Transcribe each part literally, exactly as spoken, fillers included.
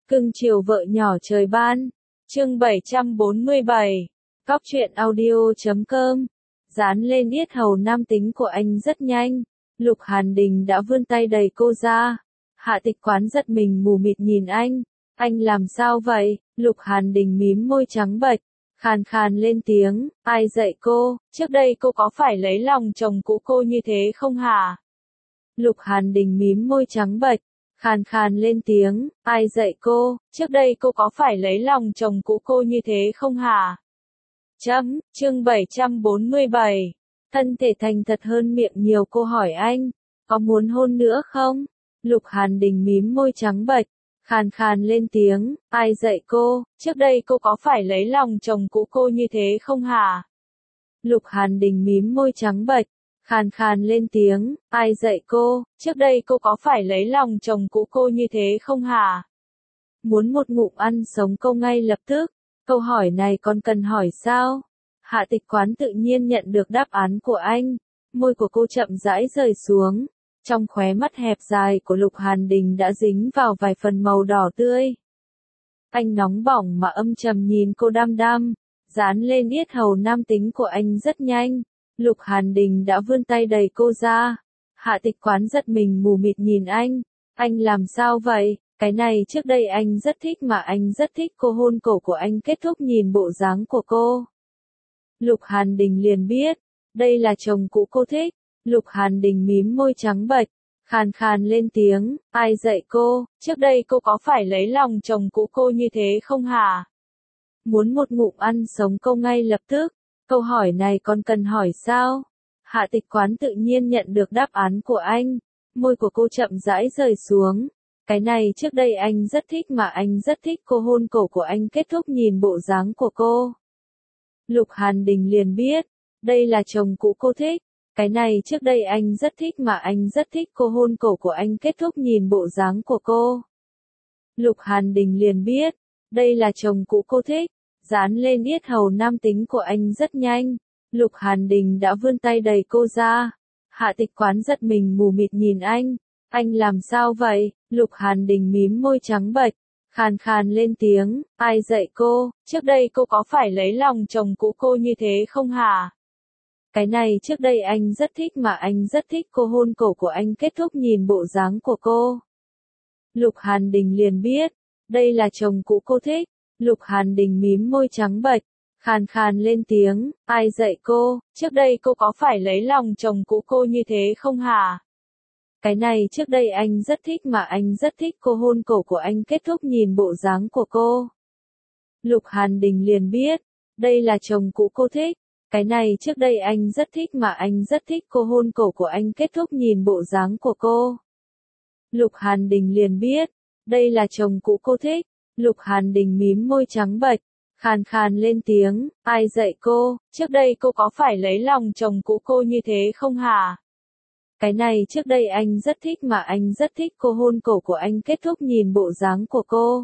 Cưng chiều vợ nhỏ trời ban. Chương bảy trăm bốn mươi bảy. Cóc truyện audio chấm com. Dán lên yết hầu nam tính của anh rất nhanh. Lục Hàn Đình đã vươn tay đẩy cô ra. Hạ Tịch Quán giật mình mù mịt nhìn anh. Anh làm sao vậy? Lục Hàn Đình mím môi trắng bệch, khàn khàn lên tiếng, ai dạy cô, trước đây cô có phải lấy lòng chồng cũ cô như thế không hả? Lục Hàn Đình mím môi trắng bệch, khàn khàn lên tiếng, ai dạy cô, trước đây cô có phải lấy lòng chồng cũ cô như thế không hả? Chấm, chương bảy trăm bốn mươi bảy. Thân thể thành thật hơn miệng nhiều cô hỏi anh, có muốn hôn nữa không? Lục Hàn Đình mím môi trắng bệch, khàn khàn lên tiếng, ai dạy cô, trước đây cô có phải lấy lòng chồng cũ cô như thế không hả? Lục Hàn Đình mím môi trắng bệch, khàn khàn lên tiếng, ai dạy cô, trước đây cô có phải lấy lòng chồng cũ cô như thế không hả? Muốn một ngụm ăn sống câu ngay lập tức, câu hỏi này còn cần hỏi sao? Hạ Tịch Quán tự nhiên nhận được đáp án của anh, môi của cô chậm rãi rời xuống. Trong khóe mắt hẹp dài của Lục Hàn Đình đã dính vào vài phần màu đỏ tươi. Anh nóng bỏng mà âm trầm nhìn cô đăm đăm, dán lên yết hầu nam tính của anh rất nhanh. Lục Hàn Đình đã vươn tay đẩy cô ra. Hạ Tịch Quán giật mình mù mịt nhìn anh. Anh làm sao vậy? Cái này trước đây anh rất thích mà anh rất thích cô hôn cổ của anh kết thúc nhìn bộ dáng của cô. Lục Hàn Đình liền biết, đây là chồng cũ cô thích. Lục Hàn Đình mím môi trắng bệch, khàn khàn lên tiếng, ai dạy cô, trước đây cô có phải lấy lòng chồng cũ cô như thế không hả? Muốn một ngụm ăn sống câu ngay lập tức, câu hỏi này còn cần hỏi sao? Hạ Tịch Quán tự nhiên nhận được đáp án của anh, môi của cô chậm rãi rời xuống. Cái này trước đây anh rất thích mà anh rất thích cô hôn cổ của anh kết thúc nhìn bộ dáng của cô. Lục Hàn Đình liền biết, đây là chồng cũ cô thích. Cái này trước đây anh rất thích mà anh rất thích cô hôn cổ của anh kết thúc nhìn bộ dáng của cô. Lục Hàn Đình liền biết, đây là chồng cũ cô thích, dán lên yết hầu nam tính của anh rất nhanh. Lục Hàn Đình đã vươn tay đẩy cô ra. Hạ Tịch Quán giật mình mù mịt nhìn anh, anh làm sao vậy? Lục Hàn Đình mím môi trắng bệch, khàn khàn lên tiếng, ai dạy cô, trước đây cô có phải lấy lòng chồng cũ cô như thế không hả? Cái này trước đây anh rất thích mà anh rất thích cô hôn cổ của anh kết thúc nhìn bộ dáng của cô. Lục Hàn Đình liền biết, đây là chồng cũ cô thích. Lục Hàn Đình mím môi trắng bệch, khàn khàn lên tiếng, ai dạy cô, trước đây cô có phải lấy lòng chồng cũ cô như thế không hả? Cái này trước đây anh rất thích mà anh rất thích cô hôn cổ của anh kết thúc nhìn bộ dáng của cô. Lục Hàn Đình liền biết, đây là chồng cũ cô thích. Cái này trước đây anh rất thích mà anh rất thích cô hôn cổ của anh kết thúc nhìn bộ dáng của cô. Lục Hàn Đình liền biết, đây là chồng cũ cô thích. Lục Hàn Đình mím môi trắng bệch, khàn khàn lên tiếng, ai dạy cô, trước đây cô có phải lấy lòng chồng cũ cô như thế không hả? Cái này trước đây anh rất thích mà anh rất thích cô hôn cổ của anh kết thúc nhìn bộ dáng của cô.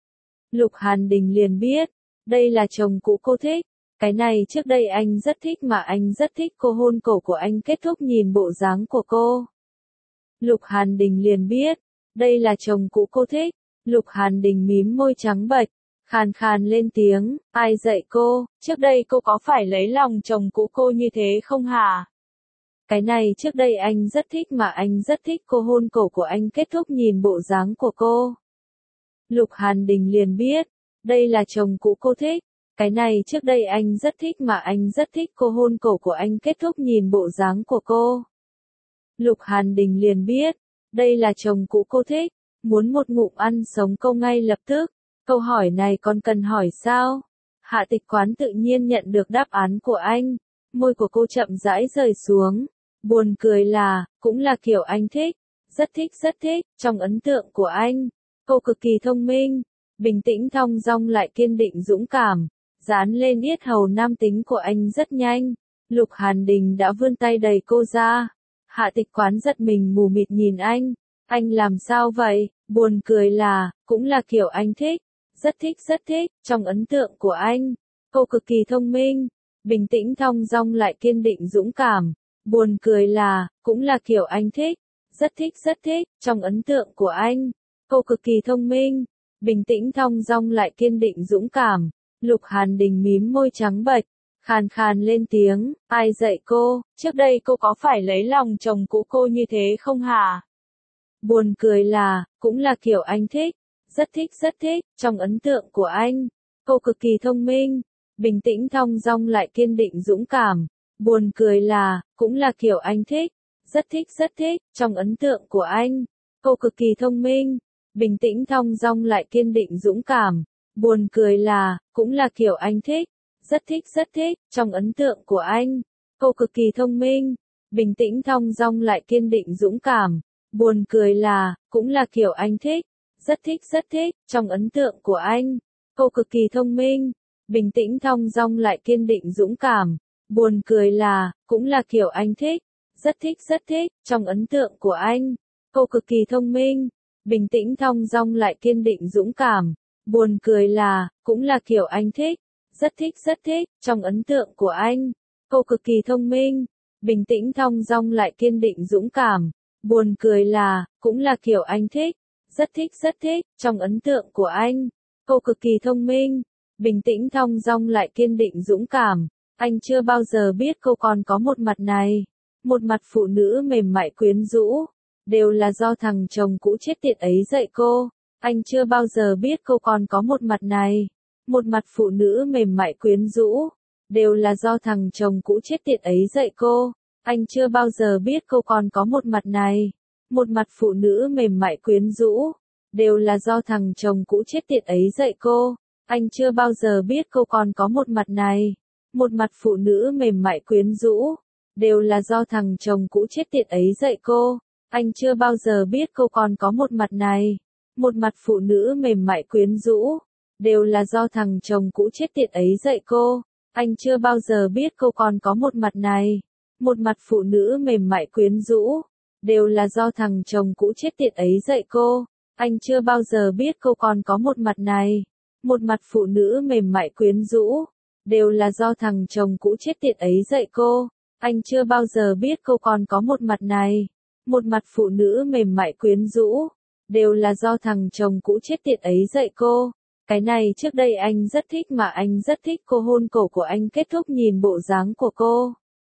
Lục Hàn Đình liền biết, đây là chồng cũ cô thích. Cái này trước đây anh rất thích mà anh rất thích cô hôn cổ của anh kết thúc nhìn bộ dáng của cô. Lục Hàn Đình liền biết, đây là chồng cũ cô thích. Lục Hàn Đình mím môi trắng bệch, khàn khàn lên tiếng, ai dạy cô, trước đây cô có phải lấy lòng chồng cũ cô như thế không hả? Cái này trước đây anh rất thích mà anh rất thích cô hôn cổ của anh kết thúc nhìn bộ dáng của cô. Lục Hàn Đình liền biết, đây là chồng cũ cô thích. Cái này trước đây anh rất thích mà anh rất thích cô hôn cổ của anh kết thúc nhìn bộ dáng của cô. Lục Hàn Đình liền biết, đây là chồng cũ cô thích. Muốn một ngụm ăn sống câu ngay lập tức, câu hỏi này còn cần hỏi sao? Hạ Tịch Quán tự nhiên nhận được đáp án của anh, môi của cô chậm rãi rời xuống. Buồn cười là, cũng là kiểu anh thích, rất thích rất thích, trong ấn tượng của anh, cô cực kỳ thông minh, bình tĩnh thong dong lại kiên định dũng cảm. Dán lên yết hầu nam tính của anh rất nhanh. Lục Hàn Đình đã vươn tay đẩy cô ra. Hạ Tịch Quán giật mình mù mịt nhìn anh. Anh làm sao vậy? Buồn cười là, cũng là kiểu anh thích. Rất thích rất thích, trong ấn tượng của anh. Cô cực kỳ thông minh, bình tĩnh thong dong lại kiên định dũng cảm. Buồn cười là, cũng là kiểu anh thích. Rất thích rất thích, trong ấn tượng của anh. Cô cực kỳ thông minh, bình tĩnh thong dong lại kiên định dũng cảm. Lục Hàn Đình mím môi trắng bệch, khàn khàn lên tiếng, ai dạy cô, trước đây cô có phải lấy lòng chồng cũ cô như thế không hả? Buồn cười là, cũng là kiểu anh thích, rất thích rất thích, trong ấn tượng của anh, cô cực kỳ thông minh, bình tĩnh thong dong lại kiên định dũng cảm. Buồn cười là, cũng là kiểu anh thích, rất thích rất thích, trong ấn tượng của anh, cô cực kỳ thông minh, bình tĩnh thong dong lại kiên định dũng cảm. Buồn cười là, cũng là kiểu anh thích, rất thích rất thích, trong ấn tượng của anh, cô cực kỳ thông minh, bình tĩnh thong dong lại kiên định dũng cảm. Buồn cười là, cũng là kiểu anh thích, rất thích rất thích, trong ấn tượng của anh, cô cực kỳ thông minh, bình tĩnh thong dong lại kiên định dũng cảm. Buồn cười là, cũng là kiểu anh thích, rất thích rất thích, trong ấn tượng của anh, cô cực kỳ thông minh, bình tĩnh thong dong lại kiên định dũng cảm. Buồn cười là, cũng là kiểu anh thích, rất thích rất thích, trong ấn tượng của anh, cô cực kỳ thông minh, bình tĩnh thong dong lại kiên định dũng cảm. Buồn cười là, cũng là kiểu anh thích, rất thích rất thích, trong ấn tượng của anh, cô cực kỳ thông minh, bình tĩnh thong dong lại kiên định dũng cảm. Anh chưa bao giờ biết cô còn có một mặt này, một mặt phụ nữ mềm mại quyến rũ, đều là do thằng chồng cũ chết tiệt ấy dạy cô. Anh chưa bao giờ biết cô còn có một mặt này, một mặt phụ nữ mềm mại quyến rũ, đều là do thằng chồng cũ chết tiệt ấy dạy cô. Anh chưa bao giờ biết cô còn có một mặt này, một mặt phụ nữ mềm mại quyến rũ, đều là do thằng chồng cũ chết tiệt ấy dạy cô. Anh chưa bao giờ biết cô còn có một mặt này, một mặt phụ nữ mềm mại quyến rũ, đều là do thằng chồng cũ chết tiệt ấy dạy cô. Anh chưa bao giờ biết cô còn có một mặt này, một mặt phụ nữ mềm mại quyến rũ, đều là do thằng chồng cũ chết tiệt ấy dạy cô. Anh chưa bao giờ biết cô còn có một mặt này, một mặt phụ nữ mềm mại quyến rũ, đều là do thằng chồng cũ chết tiệt ấy dạy cô. Anh chưa bao giờ biết cô còn có một mặt này, một mặt phụ nữ mềm mại quyến rũ, đều là do thằng chồng cũ chết tiệt ấy dạy cô. Anh chưa bao giờ biết cô còn có một mặt này, một mặt phụ nữ mềm mại quyến rũ, đều là do thằng chồng cũ chết tiệt ấy dạy cô. Cái này trước đây anh rất thích mà anh rất thích cô hôn cổ của anh kết thúc nhìn bộ dáng của cô.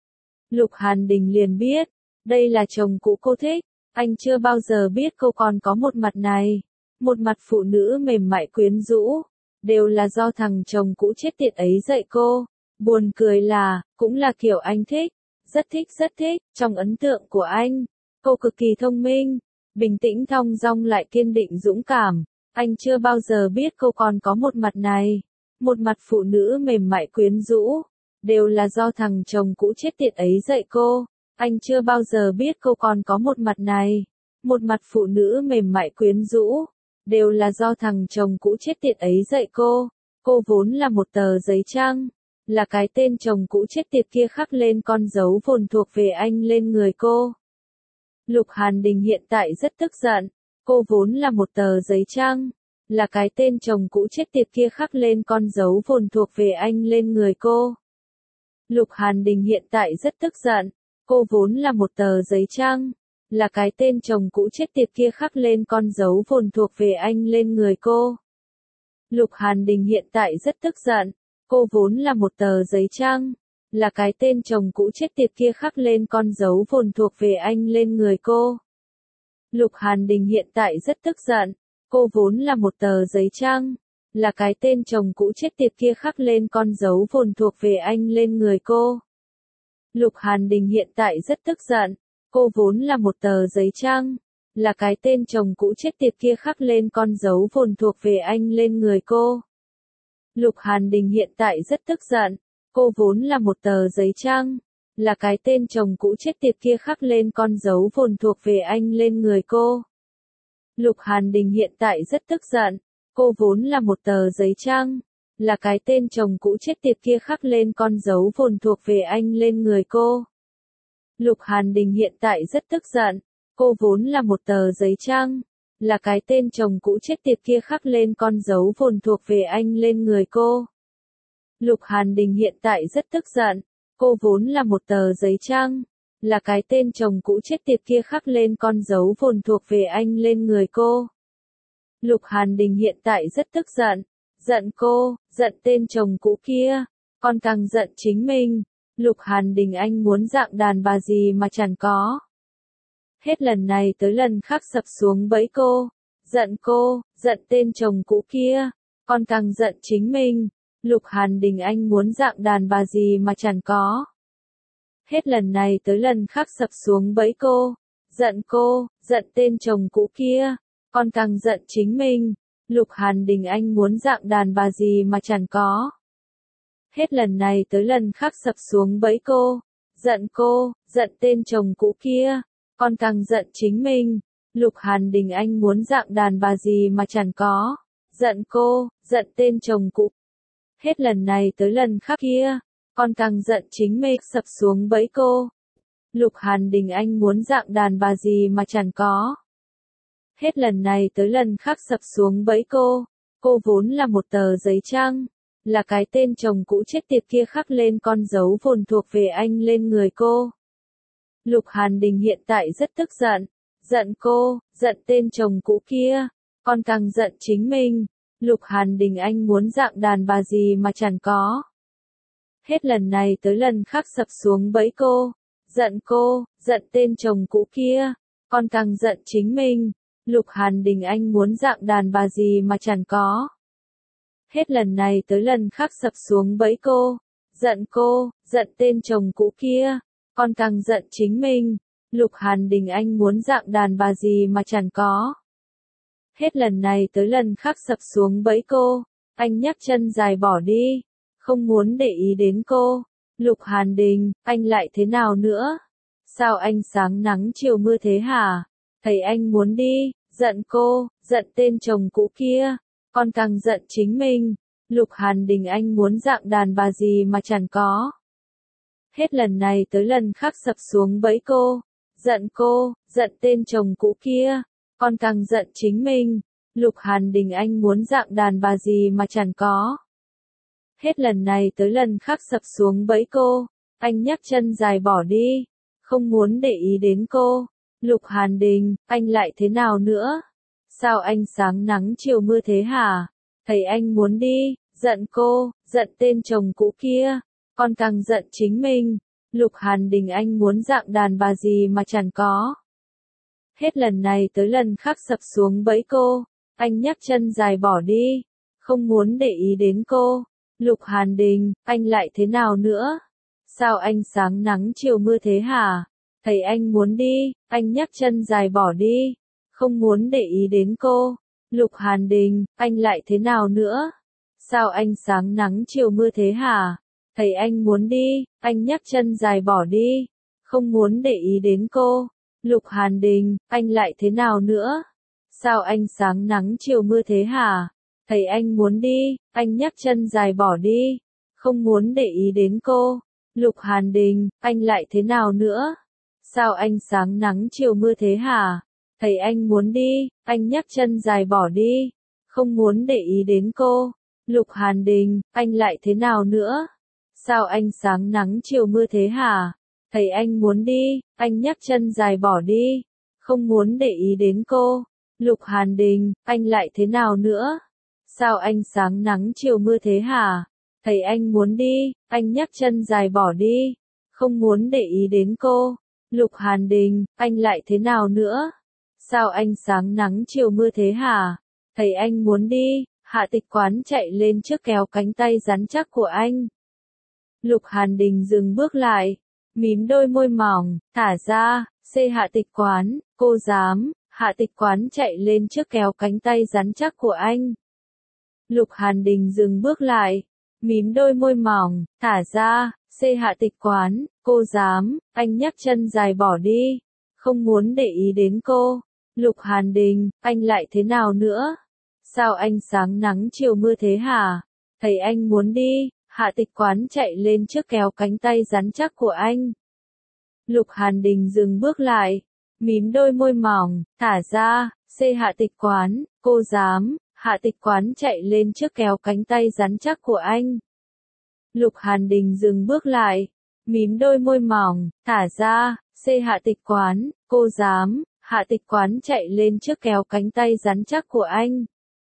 Lục Hàn Đình liền biết, đây là chồng cũ cô thích. Anh chưa bao giờ biết cô còn có một mặt này, một mặt phụ nữ mềm mại quyến rũ, đều là do thằng chồng cũ chết tiệt ấy dạy cô. Buồn cười là, cũng là kiểu anh thích, rất thích rất thích, trong ấn tượng của anh, cô cực kỳ thông minh, bình tĩnh thong dong lại kiên định dũng cảm. Anh chưa bao giờ biết cô còn có một mặt này, một mặt phụ nữ mềm mại quyến rũ, đều là do thằng chồng cũ chết tiệt ấy dạy cô. Anh chưa bao giờ biết cô còn có một mặt này, một mặt phụ nữ mềm mại quyến rũ, đều là do thằng chồng cũ chết tiệt ấy dạy cô. Cô vốn là một tờ giấy trắng, là cái tên chồng cũ chết tiệt kia khắc lên con dấu vồn thuộc về anh lên người cô. Lục Hàn Đình hiện tại rất tức giận, cô vốn là một tờ giấy trắng, là cái tên chồng cũ chết tiệt kia khắc lên con dấu vồn thuộc về anh lên người cô. Lục Hàn Đình hiện tại rất tức giận, cô vốn là một tờ giấy trắng, là cái tên chồng cũ chết tiệt kia khắc lên con dấu vồn thuộc về anh lên người cô. Lục Hàn Đình hiện tại rất tức giận, cô vốn là một tờ giấy trắng, là cái tên chồng cũ chết tiệt kia khắc lên con dấu vồn thuộc về anh lên người cô. Lục Hàn Đình hiện tại rất tức giận, cô vốn là một tờ giấy trắng, là cái tên chồng cũ chết tiệt kia khắc lên con dấu vồn thuộc về anh lên người cô. Lục Hàn Đình hiện tại rất tức giận, cô vốn là một tờ giấy trắng, là cái tên chồng cũ chết tiệt kia khắc lên con dấu vồn thuộc về anh lên người cô. Lục Hàn Đình hiện tại rất tức giận, cô vốn là một tờ giấy trắng, là cái tên chồng cũ chết tiệt kia khắc lên con dấu vồn thuộc về anh lên người cô. Lục Hàn Đình hiện tại rất tức giận, cô vốn là một tờ giấy trắng, là cái tên chồng cũ chết tiệt kia khắc lên con dấu vồn thuộc về anh lên người cô. Lục Hàn Đình hiện tại rất tức giận, cô vốn là một tờ giấy trắng, là cái tên chồng cũ chết tiệt kia khắc lên con dấu vồn thuộc về anh lên người cô. Lục Hàn Đình hiện tại rất tức giận, cô vốn là một tờ giấy trắng, là cái tên chồng cũ chết tiệt kia khắc lên con dấu vồn thuộc về anh lên người cô. Lục Hàn Đình hiện tại rất tức giận. Giận cô, giận tên chồng cũ kia, còn càng giận chính mình. Lục Hàn Đình anh muốn dạng đàn bà gì mà chẳng có. Hết lần này tới lần khác sập xuống bẫy cô. Giận cô, giận tên chồng cũ kia, còn càng giận chính mình. Lục Hàn Đình anh muốn dạng đàn bà gì mà chẳng có. Hết lần này tới lần khác sập xuống bẫy cô. Giận cô, giận tên chồng cũ kia, còn càng giận chính mình. Lục Hàn Đình anh muốn dạng đàn bà gì mà chẳng có. Hết lần này tới lần khác sập xuống bẫy cô. Giận cô, giận tên chồng cũ kia, còn càng giận chính mình. Lục Hàn Đình anh muốn dạng đàn bà gì mà chẳng có. Giận cô, giận tên chồng cũ. Hết lần này tới lần khác kia, còn càng giận chính mình sập xuống bẫy cô. Lục Hàn Đình anh muốn dạng đàn bà gì mà chẳng có. Hết lần này tới lần khác sập xuống bẫy cô. Cô vốn là một tờ giấy trắng, là cái tên chồng cũ chết tiệt kia khắc lên con dấu vồn thuộc về anh lên người cô. Lục Hàn Đình hiện tại rất tức giận. Giận cô, giận tên chồng cũ kia, còn càng giận chính mình. Lục Hàn Đình anh muốn dạng đàn bà gì mà chẳng có. Hết lần này tới lần khác sập xuống bẫy cô. Giận cô, giận tên chồng cũ kia, còn càng giận chính mình. Lục Hàn Đình anh muốn dạng đàn bà gì mà chẳng có. Hết lần này tới lần khác sập xuống bẫy cô. Giận cô, giận tên chồng cũ kia, còn càng giận chính mình. Lục Hàn Đình anh muốn dạng đàn bà gì mà chẳng có. Hết lần này tới lần khác sập xuống bẫy cô. Anh nhấc chân dài bỏ đi, không muốn để ý đến cô. Lục Hàn Đình, anh lại thế nào nữa? Sao anh sáng nắng chiều mưa thế hả? Thấy anh muốn đi. Giận cô, giận tên chồng cũ kia, còn càng giận chính mình. Lục Hàn Đình anh muốn dạng đàn bà gì mà chẳng có. Hết lần này tới lần khác sập xuống bẫy cô. Giận cô, giận tên chồng cũ kia, còn càng giận chính mình. Lục Hàn Đình anh muốn dạng đàn bà gì mà chẳng có. Hết lần này tới lần khác sập xuống bẫy cô. Anh nhấc chân dài bỏ đi, không muốn để ý đến cô. Lục Hàn Đình, anh lại thế nào nữa? Sao anh sáng nắng chiều mưa thế hả? Thấy anh muốn đi. Giận cô, giận tên chồng cũ kia, còn càng giận chính mình. Lục Hàn Đình anh muốn dạng đàn bà gì mà chẳng có. Hết lần này tới lần khác sập xuống bẫy cô. Anh nhấc chân dài bỏ đi, không muốn để ý đến cô. Lục Hàn Đình, anh lại thế nào nữa? Sao anh sáng nắng chiều mưa thế hả? Thấy anh muốn đi. Anh nhấc chân dài bỏ đi, không muốn để ý đến cô. Lục Hàn Đình, anh lại thế nào nữa? Sao anh sáng nắng chiều mưa thế hả? Thấy anh muốn đi. Anh nhấc chân dài bỏ đi, không muốn để ý đến cô. Lục Hàn Đình, anh lại thế nào nữa? Sao anh sáng nắng chiều mưa thế hả? Thấy anh muốn đi. Anh nhấc chân dài bỏ đi, không muốn để ý đến cô. Lục Hàn Đình, anh lại thế nào nữa? Sao anh sáng nắng chiều mưa thế hả? Thấy anh muốn đi. Anh nhấc chân dài bỏ đi, không muốn để ý đến cô. Lục Hàn Đình, anh lại thế nào nữa? Sao anh sáng nắng chiều mưa thế hả? Thấy anh muốn đi. Anh nhấc chân dài bỏ đi, không muốn để ý đến cô. Lục Hàn Đình, anh lại thế nào nữa? Sao anh sáng nắng chiều mưa thế hả? Thấy anh muốn đi. Anh nhấc chân dài bỏ đi, không muốn để ý đến cô. Lục Hàn Đình, anh lại thế nào nữa? Sao anh sáng nắng chiều mưa thế hả? Thấy anh muốn đi. Hạ Tịch Quán chạy lên trước kéo cánh tay rắn chắc của anh. Lục Hàn Đình dừng bước lại, mím đôi môi mỏng, thả ra. Xê Hạ Tịch Quán, cô dám. Hạ Tịch Quán chạy lên trước kéo cánh tay rắn chắc của anh. Lục Hàn Đình dừng bước lại, mím đôi môi mỏng, thả ra. Xê Hạ Tịch Quán, cô dám. Anh nhấc chân dài bỏ đi, không muốn để ý đến cô. Lục Hàn Đình, anh lại thế nào nữa? Sao anh sáng nắng chiều mưa thế hả? Thấy anh muốn đi. Hạ Tịch Quán chạy lên trước kéo cánh tay rắn chắc của anh. Lục Hàn Đình dừng bước lại, mím đôi môi mỏng, thả ra. Xê Hạ Tịch Quán, cô dám. Hạ Tịch Quán chạy lên trước kéo cánh tay rắn chắc của anh. Lục Hàn Đình dừng bước lại, mím đôi môi mỏng, thả ra. Xê Hạ Tịch Quán, cô dám. Hạ Tịch Quán chạy lên trước kéo cánh tay rắn chắc của anh.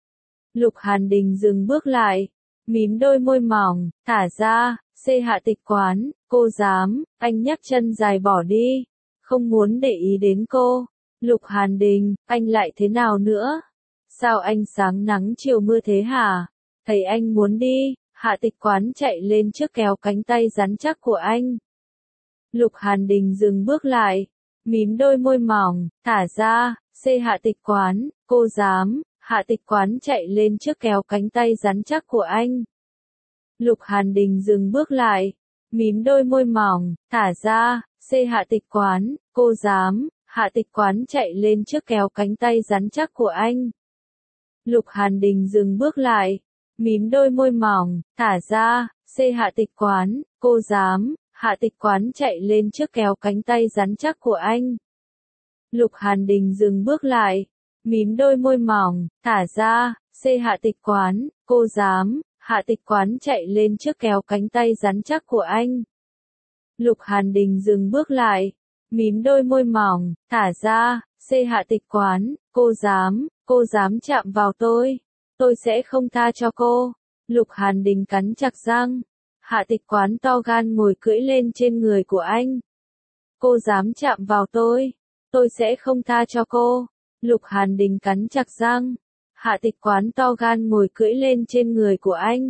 Lục Hàn Đình dừng bước lại, mím đôi môi mỏng, thả ra, xê Hạ Tịch Quán, cô dám, anh nhấc chân dài bỏ đi, không muốn để ý đến cô. Lục Hàn Đình, anh lại thế nào nữa? Sao anh sáng nắng chiều mưa thế hả? Thấy anh muốn đi, Hạ Tịch Quán chạy lên trước kéo cánh tay rắn chắc của anh. Lục Hàn Đình dừng bước lại, mím đôi môi mỏng, thả ra, xê Hạ Tịch Quán, cô dám, Hạ Tịch Quán chạy lên trước kéo cánh tay rắn chắc của anh. Lục Hàn Đình dừng bước lại, mím đôi môi mỏng, thả ra, xê Hạ Tịch Quán, cô dám, Hạ Tịch Quán chạy lên trước kéo cánh tay rắn chắc của anh. Lục Hàn Đình dừng bước lại, mím đôi môi mỏng, thả ra, xê Hạ Tịch Quán, cô dám, Hạ Tịch Quán chạy lên trước kéo cánh tay rắn chắc của anh. Lục Hàn Đình dừng bước lại, mím đôi môi mỏng, thả ra, xê Hạ Tịch Quán, cô dám, Hạ Tịch Quán chạy lên trước kéo cánh tay rắn chắc của anh. Lục Hàn Đình dừng bước lại, mím đôi môi mỏng, thả ra, xê Hạ Tịch Quán, cô dám, cô dám chạm vào tôi, tôi sẽ không tha cho cô. Lục Hàn Đình cắn chặt răng. Hạ Tịch Quán to gan ngồi cưỡi lên trên người của anh. Cô dám chạm vào tôi, tôi sẽ không tha cho cô. Lục Hàn Đình cắn chặt răng. Hạ Tịch Quán to gan ngồi cưỡi lên trên người của anh.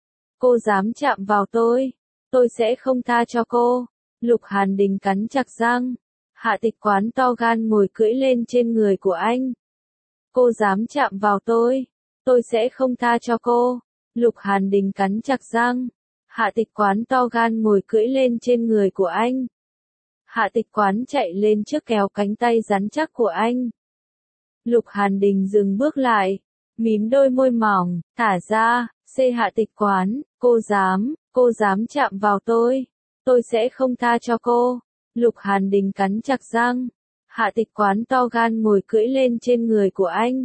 Cô dám chạm vào tôi, tôi sẽ không tha cho cô. Lục Hàn Đình cắn chặt răng. Hạ Tịch Quán to gan ngồi cưỡi lên trên người của anh. Cô dám chạm vào tôi, tôi sẽ không tha cho cô. Lục Hàn Đình cắn chặt răng. Hạ Tịch Quán to gan ngồi cưỡi lên trên người của anh. Hạ Tịch Quán chạy lên trước kéo cánh tay rắn chắc của anh. Lục Hàn Đình dừng bước lại, mím đôi môi mỏng, thả ra, xê Hạ Tịch Quán, cô dám, cô dám chạm vào tôi, tôi sẽ không tha cho cô. Lục Hàn Đình cắn chặt răng. Hạ Tịch Quán to gan ngồi cưỡi lên trên người của anh.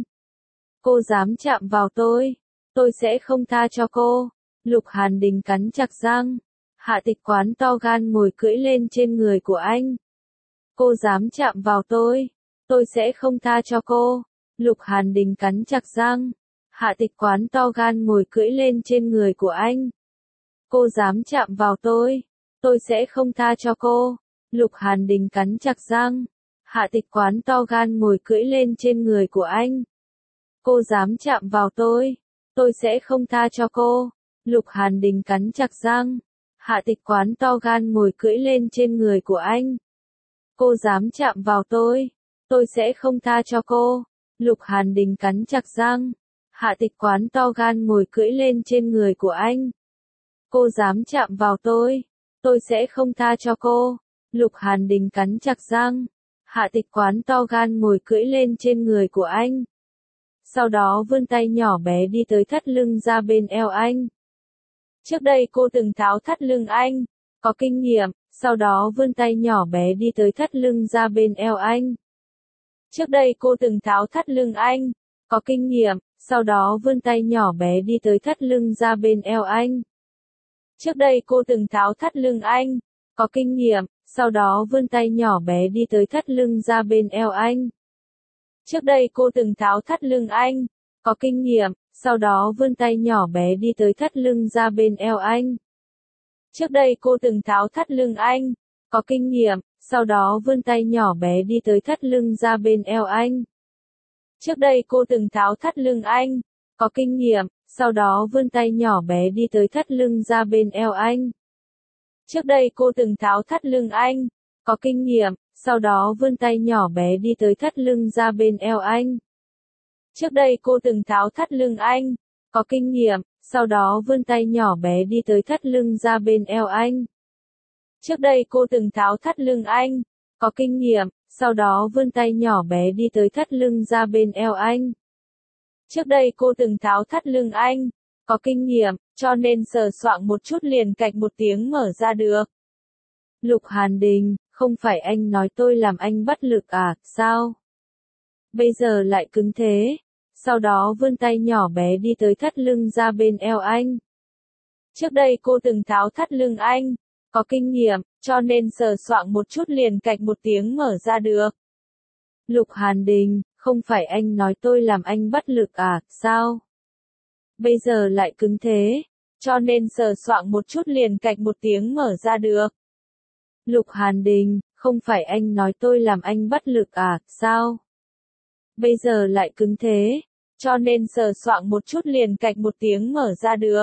Cô dám chạm vào tôi, tôi sẽ không tha cho cô. Lục Hàn Đình cắn chặt răng. Hạ Tịch Quán to gan ngồi cưỡi lên trên người của anh. Cô dám chạm vào tôi, tôi sẽ không tha cho cô. Lục Hàn Đình cắn chặt răng. Hạ Tịch Quán to gan ngồi cưỡi lên trên người của anh. Cô dám chạm vào tôi, tôi sẽ không tha cho cô. Lục Hàn Đình cắn chặt răng. Hạ Tịch Quán to gan ngồi cưỡi lên trên người của anh. Cô dám chạm vào tôi, tôi sẽ không tha cho cô. Lục Hàn Đình cắn chặt răng. Hạ Tịch Quán to gan ngồi cưỡi lên trên người của anh. Cô dám chạm vào tôi, tôi sẽ không tha cho cô. Lục Hàn Đình cắn chặt răng. Hạ Tịch Quán to gan ngồi cưỡi lên trên người của anh. Cô dám chạm vào tôi, tôi sẽ không tha cho cô. Lục Hàn Đình cắn chặt răng. Hạ Tịch Quán to gan ngồi cưỡi lên trên người của anh. Sau đó vươn tay nhỏ bé đi tới thắt lưng ra bên eo anh. Trước đây cô từng tháo thắt lưng anh, có kinh nghiệm, sau đó vươn tay nhỏ bé đi tới thắt lưng ra bên eo anh. Trước đây cô từng tháo thắt lưng anh, có kinh nghiệm, sau đó vươn tay nhỏ bé đi tới thắt lưng ra bên eo anh. Trước đây cô từng tháo thắt lưng anh, có kinh nghiệm, sau đó vươn tay nhỏ bé đi tới thắt lưng ra bên eo anh. Trước đây cô từng tháo thắt lưng anh, có kinh nghiệm, sau đó vươn tay nhỏ bé đi tới thắt lưng ra bên eo anh. Trước đây cô từng tháo thắt lưng anh, có kinh nghiệm, sau đó vươn tay nhỏ bé đi tới thắt lưng ra bên eo anh. Trước đây cô từng tháo thắt lưng anh, có kinh nghiệm, sau đó vươn tay nhỏ bé đi tới thắt lưng ra bên eo anh. Trước đây cô từng tháo thắt lưng anh, có kinh nghiệm, sau đó vươn tay nhỏ bé đi tới thắt lưng ra bên eo anh. Trước đây cô từng tháo thắt lưng anh, có kinh nghiệm, sau đó vươn tay nhỏ bé đi tới thắt lưng ra bên eo anh. Trước đây cô từng tháo thắt lưng anh, có kinh nghiệm, sau đó vươn tay nhỏ bé đi tới thắt lưng ra bên eo anh. Trước đây cô từng tháo thắt lưng anh, có kinh nghiệm, cho nên sờ soạng một chút liền cạch một tiếng mở ra được. Lục Hàn Đình, không phải anh nói tôi làm anh bất lực à, sao? Bây giờ lại cứng thế. Sau đó vươn tay nhỏ bé đi tới thắt lưng ra bên eo anh. Trước đây cô từng tháo thắt lưng anh, có kinh nghiệm, cho nên sờ soạng một chút liền cạch một tiếng mở ra được. Lục Hàn Đình, không phải anh nói tôi làm anh bất lực à, sao? Bây giờ lại cứng thế, cho nên sờ soạng một chút liền cạch một tiếng mở ra được. Lục Hàn Đình, không phải anh nói tôi làm anh bất lực à, sao? Bây giờ lại cứng thế, cho nên sờ soạng một chút liền cạch một tiếng mở ra được.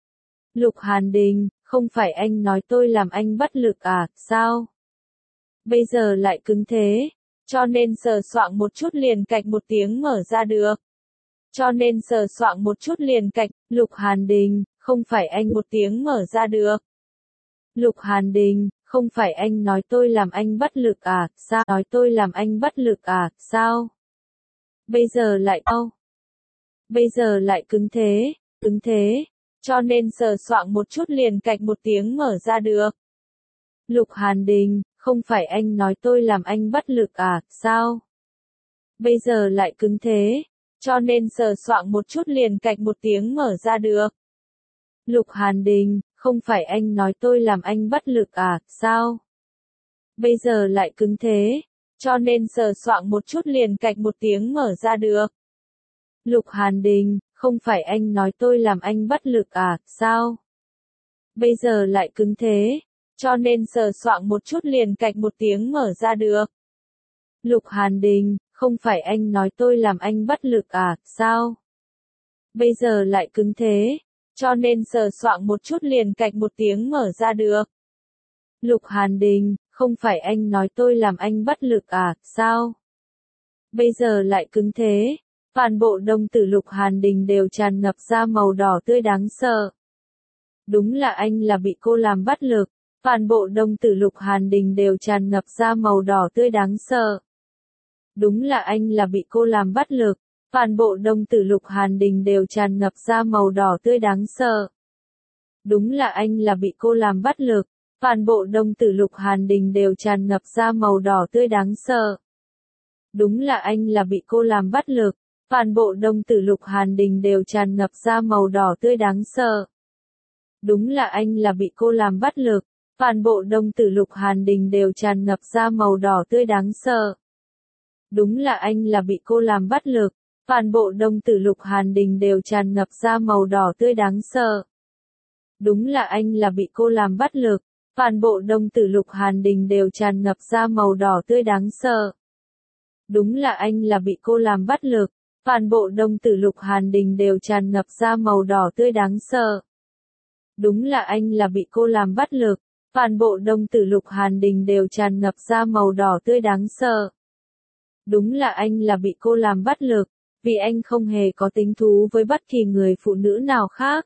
Lục Hàn Đình, không phải anh nói tôi làm anh bất lực à, sao? Bây giờ lại cứng thế, cho nên sờ soạng một chút liền cạch một tiếng mở ra được. Cho nên sờ soạng một chút liền cạch, Lục Hàn Đình, không phải anh một tiếng mở ra được. Lục Hàn Đình, không phải anh nói tôi làm anh bất lực à, sao? Nói tôi làm anh bất lực à, sao? Bây giờ lại đau. Bây giờ lại cứng thế, cứng thế, cho nên sờ soạng một chút liền cạch một tiếng mở ra được. Lục Hàn Đình, không phải anh nói tôi làm anh bất lực à, sao? Bây giờ lại cứng thế, cho nên sờ soạng một chút liền cạch một tiếng mở ra được. Lục Hàn Đình, không phải anh nói tôi làm anh bất lực à, sao? Bây giờ lại cứng thế, cho nên sờ soạng một chút liền cạch một tiếng mở ra được. Lục Hàn Đình, không phải anh nói tôi làm anh bất lực à, sao? Bây giờ lại cứng thế, cho nên sờ soạng một chút liền cạch một tiếng mở ra được. Lục Hàn Đình, không phải anh nói tôi làm anh bất lực à, sao? Bây giờ lại cứng thế, cho nên sờ soạng một chút liền cạch một tiếng mở ra được. Lục Hàn Đình, không phải anh nói tôi làm anh bất lực à, sao? Bây giờ lại cứng thế, toàn bộ đồng tử Lục Hàn Đình đều tràn ngập ra màu đỏ tươi đáng sợ. Đúng là anh là bị cô làm bất lực, toàn bộ đồng tử Lục Hàn Đình đều tràn ngập ra màu đỏ tươi đáng sợ. Đúng là anh là bị cô làm bất lực, toàn bộ đồng tử Lục Hàn Đình đều tràn ngập ra màu đỏ tươi đáng sợ. Đúng là anh là bị cô làm bất lực, toàn bộ đồng tử Lục Hàn Đình đều tràn ngập ra màu đỏ tươi đáng sợ. Đúng là anh là bị cô làm bất lực, toàn bộ đồng tử Lục Hàn Đình đều tràn ngập ra màu đỏ tươi đáng sợ. Đúng là anh là bị cô làm bất lực, toàn bộ đồng tử Lục Hàn Đình đều tràn ngập ra màu đỏ tươi đáng sợ. Đúng là anh là bị cô làm bất lực, toàn bộ đồng tử Lục Hàn Đình đều tràn ngập ra màu đỏ tươi đáng sợ. Đúng là anh là bị cô làm bất lực, toàn bộ đồng tử Lục Hàn Đình đều tràn ngập ra màu đỏ tươi đáng sợ. Đúng là anh là bị cô làm bất lực, toàn bộ đồng tử Lục Hàn Đình đều tràn ngập ra màu đỏ tươi đáng sợ. Đúng là anh là bị cô làm bất lực, toàn bộ đồng tử Lục Hàn Đình đều tràn ngập ra màu đỏ tươi đáng sợ. Đúng là anh là bị cô làm bất lực, vì anh không hề có tính thú với bất kỳ người phụ nữ nào khác.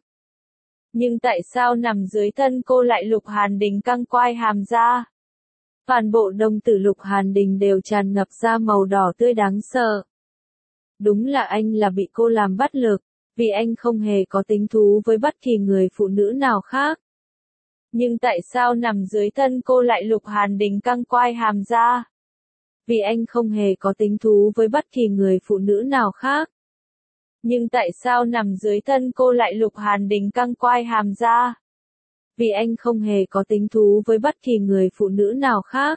Nhưng tại sao nằm dưới thân cô lại Lục Hàn Đình căng quai hàm ra? Toàn bộ đồng tử Lục Hàn Đình đều tràn ngập ra màu đỏ tươi đáng sợ. Đúng là anh là bị cô làm bất lực, vì anh không hề có tính thú với bất kỳ người phụ nữ nào khác. Nhưng tại sao nằm dưới thân cô lại Lục Hàn Đình căng quai hàm ra? Vì anh không hề có tính thú với bất kỳ người phụ nữ nào khác. Nhưng tại sao nằm dưới thân cô lại Lục Hàn Đình căng quai hàm ra? Vì anh không hề có tính thú với bất kỳ người phụ nữ nào khác.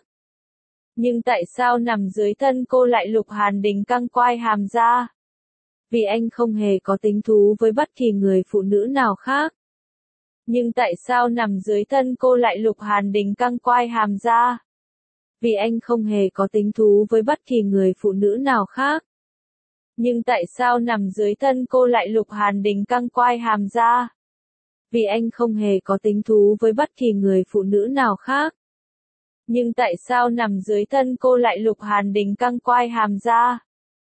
Nhưng tại sao nằm dưới thân cô lại Lục Hàn Đình căng quai hàm ra? Vì anh không hề có tính thú với bất kỳ người phụ nữ nào khác. Nhưng tại sao nằm dưới thân cô lại Lục Hàn Đình căng quai hàm ra? Vì anh không hề có tính thú với bất kỳ người phụ nữ nào khác. Nhưng tại sao nằm dưới thân cô lại Lục Hàn Đình căng quai hàm ra? Vì anh không hề có tính thú với bất kỳ người phụ nữ nào khác. Nhưng tại sao nằm dưới thân cô lại Lục Hàn Đình căng quai hàm ra?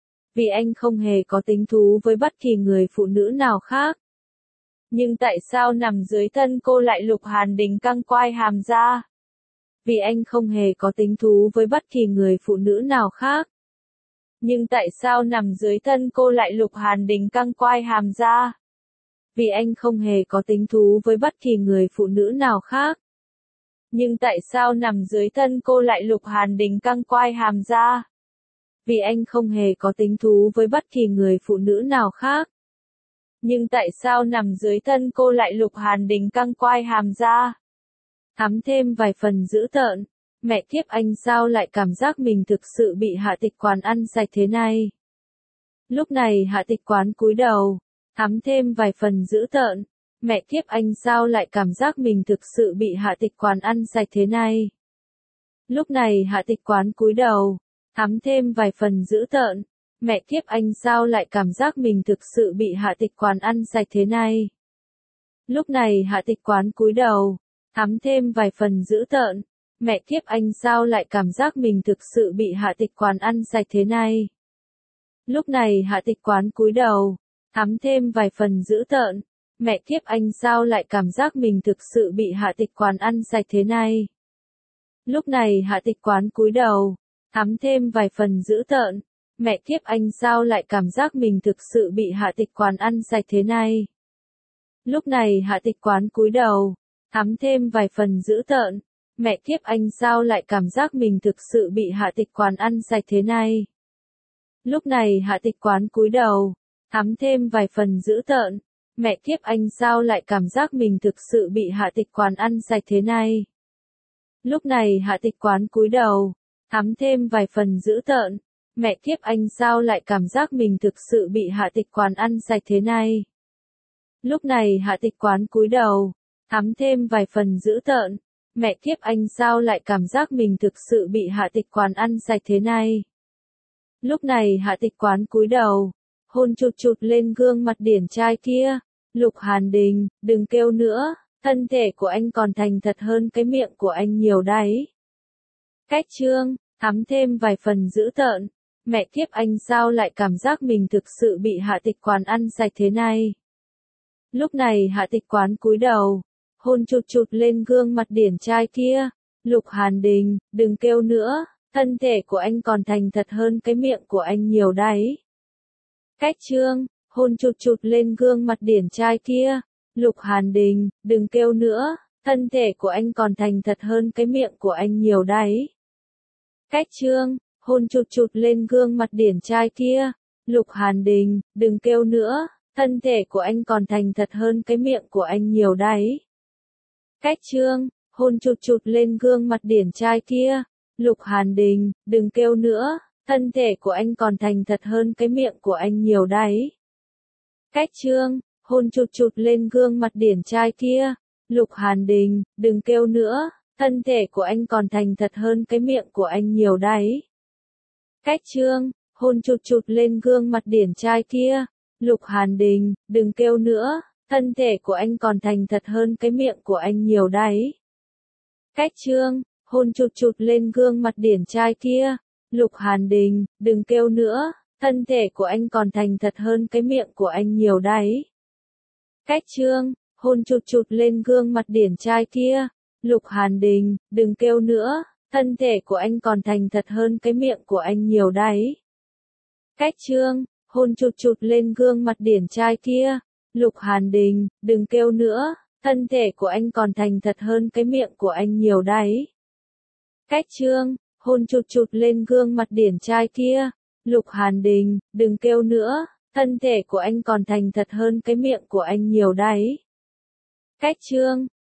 Vì anh không hề có tính thú với bất kỳ người phụ nữ nào khác. Nhưng tại sao nằm dưới thân cô lại Lục Hàn Đình căng quai hàm ra? Vì anh không hề có tính thú với bất kỳ người phụ nữ nào khác. Nhưng tại sao nằm dưới thân cô lại Lục Hàn Đình căng quai hàm ra? Vì anh không hề có tính thú với bất kỳ người phụ nữ nào khác. Nhưng tại sao nằm dưới thân cô lại Lục Hàn Đình căng quai hàm ra? Vì anh không hề có tính thú với bất kỳ người phụ nữ nào khác. Nhưng tại sao nằm dưới thân cô lại Lục Hàn Đình căng quai hàm ra? Thắm thêm vài phần dữ tợn. Mẹ kiếp anh sao lại cảm giác mình thực sự bị Hạ Tịch Quán ăn sạch thế này? Lúc này Hạ Tịch Quán cúi đầu, thắm thêm vài phần dữ tợn. Mẹ kiếp anh sao lại cảm giác mình thực sự bị Hạ Tịch Quán ăn sạch thế này? Lúc này Hạ Tịch Quán cúi đầu, thắm thêm vài phần dữ tợn. Mẹ kiếp anh sao lại cảm giác mình thực sự bị Hạ Tịch Quán ăn sạch thế này? Lúc này Hạ Tịch Quán cúi đầu, thắm thêm vài phần dữ tợn. Mẹ kiếp anh sao lại cảm giác mình thực sự bị Hạ Tịch Quán ăn sạch thế này? Lúc này Hạ Tịch Quán cúi đầu, thắm thêm vài phần dữ tợn. Mẹ kiếp anh sao lại cảm giác mình thực sự bị Hạ Tịch Quán ăn sạch thế này? Lúc này Hạ Tịch Quán cúi đầu, thắm thêm vài phần dữ tợn. Mẹ kiếp anh sao lại cảm giác mình thực sự bị Hạ Tịch Quán ăn sạch thế này? Lúc này Hạ Tịch Quán cúi đầu, thắm thêm vài phần dữ tợn. Mẹ kiếp anh sao lại cảm giác mình thực sự bị Hạ Tịch Quán ăn sạch thế này? Lúc này Hạ Tịch Quán cúi đầu, thắm thêm vài phần dữ tợn. Mẹ kiếp anh sao lại cảm giác mình thực sự bị Hạ Tịch Quán ăn sạch thế này? Lúc này Hạ Tịch Quán cúi đầu, thắm thêm vài phần dữ tợn. Mẹ kiếp anh sao lại cảm giác mình thực sự bị Hạ Tịch Quán ăn sạch thế này? Lúc này Hạ Tịch Quán cúi đầu, thắm thêm vài phần dữ tợn. Mẹ kiếp anh sao lại cảm giác mình thực sự bị Hạ Tịch Quán ăn sạch thế này? Lúc này Hạ Tịch Quán cúi đầu, hôn chụt chụt lên gương mặt điển trai kia. Lục Hàn Đình, đừng kêu nữa, thân thể của anh còn thành thật hơn cái miệng của anh nhiều đấy. Cách chương, thắm thêm vài phần dữ tợn. Mẹ kiếp anh sao lại cảm giác mình thực sự bị Hạ Tịch Quán ăn sạch thế này? Lúc này Hạ Tịch Quán cúi đầu, hôn chụt chụt lên gương mặt điển trai kia. Lục Hàn Đình, đừng kêu nữa, thân thể của anh còn thành thật hơn cái miệng của anh nhiều đấy. Cách chương, hôn chụt chụt lên gương mặt điển trai kia. Lục Hàn Đình, đừng kêu nữa, thân thể của anh còn thành thật hơn cái miệng của anh nhiều đấy. Cách chương, hôn chụt chụt lên gương mặt điển trai kia. Lục Hàn Đình, đừng kêu nữa, thân thể của anh còn thành thật hơn cái miệng của anh nhiều đấy. Cách chương, hôn chụt chụt lên gương mặt điển trai kia. Lục Hàn Đình, đừng kêu nữa, thân thể của anh còn thành thật hơn cái miệng của anh nhiều đấy. Cách chương, hôn chụt chụt lên gương mặt điển trai kia. Lục Hàn Đình, đừng kêu nữa, thân thể của anh còn thành thật hơn cái miệng của anh nhiều đấy. Cách chương, hôn chụt chụt lên gương mặt điển trai kia. Lục Hàn Đình, đừng kêu nữa, thân thể của anh còn thành thật hơn cái miệng của anh nhiều đấy. Cách chương, hôn chụt chụt lên gương mặt điển trai kia. Lục Hàn Đình, đừng kêu nữa, thân thể của anh còn thành thật hơn cái miệng của anh nhiều đấy. Cách chương, hôn chụt chụt lên gương mặt điển trai kia. Lục Hàn Đình, đừng kêu nữa, thân thể của anh còn thành thật hơn cái miệng của anh nhiều đấy. Cách chương, hôn chụt chụt lên gương mặt điển trai kia. Lục Hàn Đình, đừng kêu nữa, thân thể của anh còn thành thật hơn cái miệng của anh nhiều đấy. Cách chương, hôn chụt chụt lên gương mặt điển trai kia. Lục Hàn Đình, đừng kêu nữa, thân thể của anh còn thành thật hơn cái miệng của anh nhiều đấy. Cách chương,